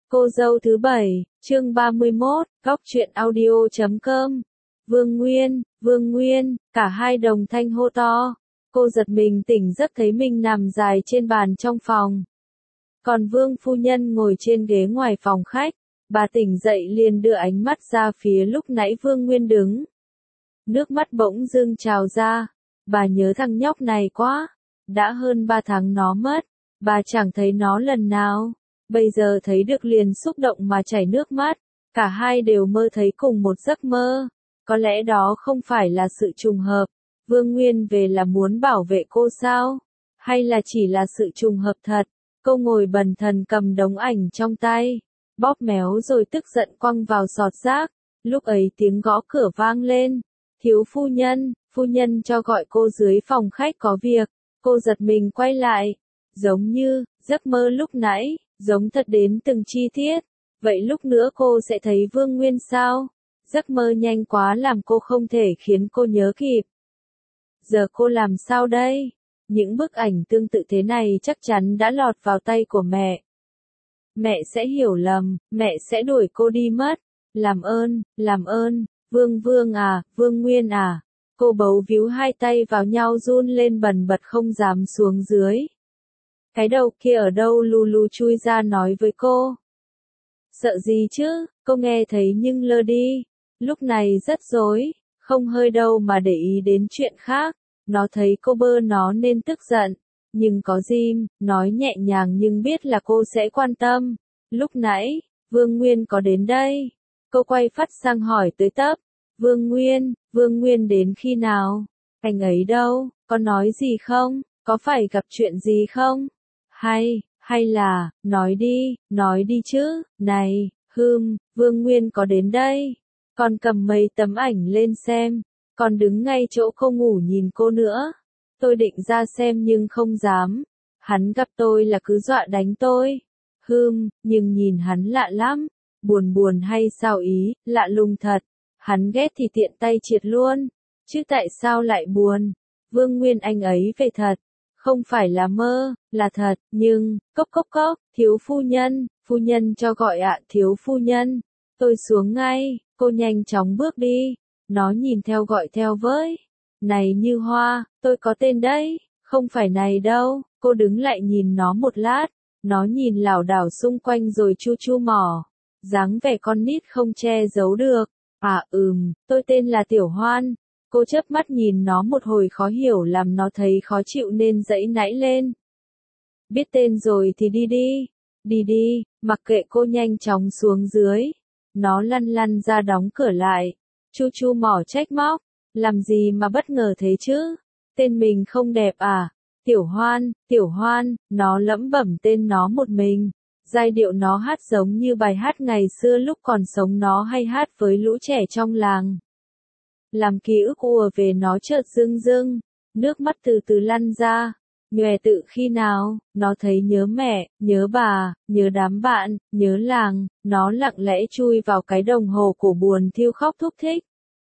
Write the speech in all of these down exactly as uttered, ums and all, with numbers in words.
Cô dâu thứ bảy, chương ba mươi mốt, góc truyện audio chấm com. Vương Nguyên, Vương Nguyên, cả hai đồng thanh hô to. Cô giật mình tỉnh giấc thấy mình nằm dài trên bàn trong phòng. Còn Vương phu nhân ngồi trên ghế ngoài phòng khách. Bà tỉnh dậy liền đưa ánh mắt ra phía lúc nãy Vương Nguyên đứng. Nước mắt bỗng dưng trào ra. Bà nhớ thằng nhóc này quá. Đã hơn ba tháng nó mất. Bà chẳng thấy nó lần nào. Bây giờ thấy được liền xúc động mà chảy nước mắt. Cả hai đều mơ thấy cùng một giấc mơ. Có lẽ đó không phải là sự trùng hợp. Vương Nguyên về là muốn bảo vệ cô sao? Hay là chỉ là sự trùng hợp thật? Cô ngồi bần thần cầm đống ảnh trong tay. Bóp méo rồi tức giận quăng vào sọt rác. Lúc ấy tiếng gõ cửa vang lên. Thiếu phu nhân, phu nhân cho gọi cô dưới phòng khách có việc. Cô giật mình quay lại. Giống như, giấc mơ lúc nãy. Giống thật đến từng chi tiết. Vậy lúc nữa cô sẽ thấy Vương Nguyên sao? Giấc mơ nhanh quá làm cô không thể khiến cô nhớ kịp. Giờ cô làm sao đây? Những bức ảnh tương tự thế này chắc chắn đã lọt vào tay của mẹ. Mẹ sẽ hiểu lầm, mẹ sẽ đuổi cô đi mất. Làm ơn, làm ơn, Vương Vương à, Vương Nguyên à. Cô bấu víu hai tay vào nhau run lên bần bật không dám xuống dưới. Cái đầu kia ở đâu lù lù chui ra nói với cô. Sợ gì chứ, cô nghe thấy nhưng lơ đi. Lúc này rất rối, không hơi đâu mà để ý đến chuyện khác. Nó thấy cô bơ nó nên tức giận. Nhưng có gì, nói nhẹ nhàng nhưng biết là cô sẽ quan tâm. Lúc nãy, Vương Nguyên có đến đây. Cô quay phát sang hỏi tới tấp. Vương Nguyên, Vương Nguyên đến khi nào? Anh ấy đâu, có nói gì không? Có phải gặp chuyện gì không? Hay, hay là, nói đi, nói đi chứ, này, hừm, Vương Nguyên có đến đây. Con cầm mấy tấm ảnh lên xem, con đứng ngay chỗ cô ngủ nhìn cô nữa. Tôi định ra xem nhưng không dám. Hắn gặp tôi là cứ dọa đánh tôi. Hừm, nhưng nhìn hắn lạ lắm. Buồn buồn hay sao ý, lạ lùng thật. Hắn ghét thì tiện tay triệt luôn. Chứ tại sao lại buồn? Vương Nguyên anh ấy về thật. Không phải là mơ, là thật, nhưng, cốc cốc cốc, thiếu phu nhân, phu nhân cho gọi ạ, thiếu phu nhân. Tôi xuống ngay, cô nhanh chóng bước đi. Nó nhìn theo gọi theo với. Này Như Hoa, tôi có tên đấy, không phải này đâu. Cô đứng lại nhìn nó một lát. Nó nhìn lảo đảo xung quanh rồi chu chu mỏ. Dáng vẻ con nít không che giấu được. À ừm, tôi tên là Tiểu Hoan. Cô chớp mắt nhìn nó một hồi khó hiểu làm nó thấy khó chịu nên giãy nãy lên. Biết tên rồi thì đi đi. Đi đi, mặc kệ cô nhanh chóng xuống dưới. Nó lăn lăn ra đóng cửa lại. Chu chu mỏ trách móc. Làm gì mà bất ngờ thế chứ? Tên mình không đẹp à? Tiểu Hoan, Tiểu Hoan, nó lẩm bẩm tên nó một mình. Giai điệu nó hát giống như bài hát ngày xưa lúc còn sống nó hay hát với lũ trẻ trong làng. Làm ký ức ùa về nó chợt rưng rưng, nước mắt từ từ lăn ra. Nhòe tự khi nào, nó thấy nhớ mẹ, nhớ bà, nhớ đám bạn, nhớ làng, nó lặng lẽ chui vào cái đồng hồ cổ buồn thiêu khóc thúc thích.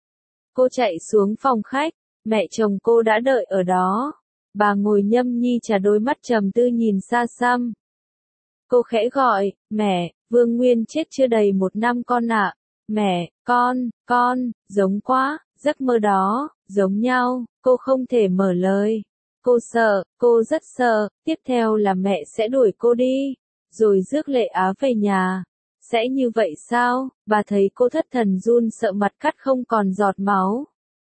Cô chạy xuống phòng khách, mẹ chồng cô đã đợi ở đó. Bà ngồi nhâm nhi trà đôi mắt trầm tư nhìn xa xăm. Cô khẽ gọi, mẹ, Vương Nguyên chết chưa đầy một năm con ạ. Mẹ, con, con, giống quá, giấc mơ đó, giống nhau, cô không thể mở lời. Cô sợ, cô rất sợ, tiếp theo là mẹ sẽ đuổi cô đi, rồi rước Lệ Á về nhà. Sẽ như vậy sao? Bà thấy cô thất thần run sợ mặt cắt không còn giọt máu.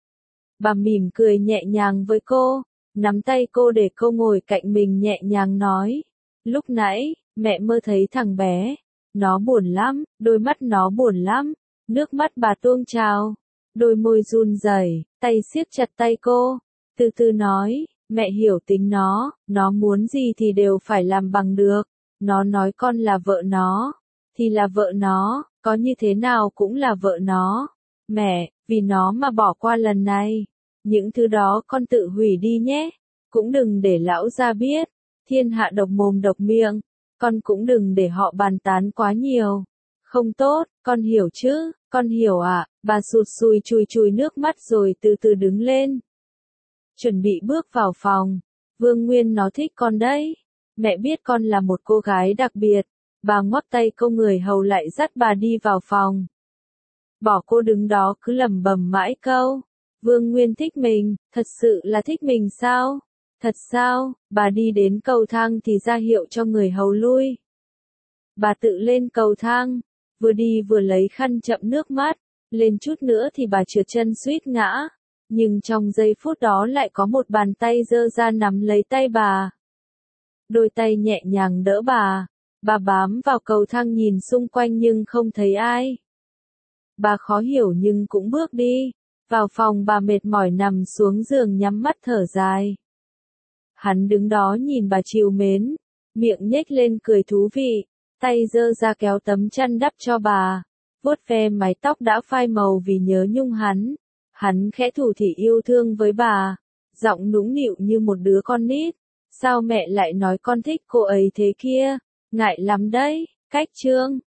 Bà mỉm cười nhẹ nhàng với cô, nắm tay cô để cô ngồi cạnh mình nhẹ nhàng nói. Lúc nãy, mẹ mơ thấy thằng bé. Nó buồn lắm, đôi mắt nó buồn lắm. Nước mắt bà tuôn trào. Đôi môi run rẩy, tay siết chặt tay cô. Từ từ nói, mẹ hiểu tính nó, nó muốn gì thì đều phải làm bằng được. Nó nói con là vợ nó, thì là vợ nó, có như thế nào cũng là vợ nó. Mẹ, vì nó mà bỏ qua lần này. Những thứ đó con tự hủy đi nhé. Cũng đừng để lão gia biết. Thiên hạ độc mồm độc miệng. Con cũng đừng để họ bàn tán quá nhiều. Không tốt, con hiểu chứ, con hiểu ạ. À? Bà sụt sùi chùi chùi nước mắt rồi từ từ đứng lên. Chuẩn bị bước vào phòng. Vương Nguyên nó thích con đấy. Mẹ biết con là một cô gái đặc biệt. Bà ngoắc tay câu người hầu lại dắt bà đi vào phòng. Bỏ cô đứng đó cứ lẩm bẩm mãi câu. Vương Nguyên thích mình, thật sự là thích mình sao? Thật sao? Bà đi đến cầu thang thì ra hiệu cho người hầu lui. Bà tự lên cầu thang, vừa đi vừa lấy khăn chậm nước mắt, lên chút nữa thì bà trượt chân suýt ngã. Nhưng trong giây phút đó lại có một bàn tay giơ ra nắm lấy tay bà. Đôi tay nhẹ nhàng đỡ bà, bà bám vào cầu thang nhìn xung quanh nhưng không thấy ai. Bà khó hiểu nhưng cũng bước đi, vào phòng bà mệt mỏi nằm xuống giường nhắm mắt thở dài. Hắn đứng đó nhìn bà trìu mến, miệng nhếch lên cười thú vị, tay giơ ra kéo tấm chăn đắp cho bà, vuốt ve mái tóc đã phai màu vì nhớ nhung hắn. Hắn khẽ thủ thỉ yêu thương với bà, giọng nũng nịu như một đứa con nít. Sao mẹ lại nói con thích cô ấy thế kia? Ngại lắm đấy. Cách chương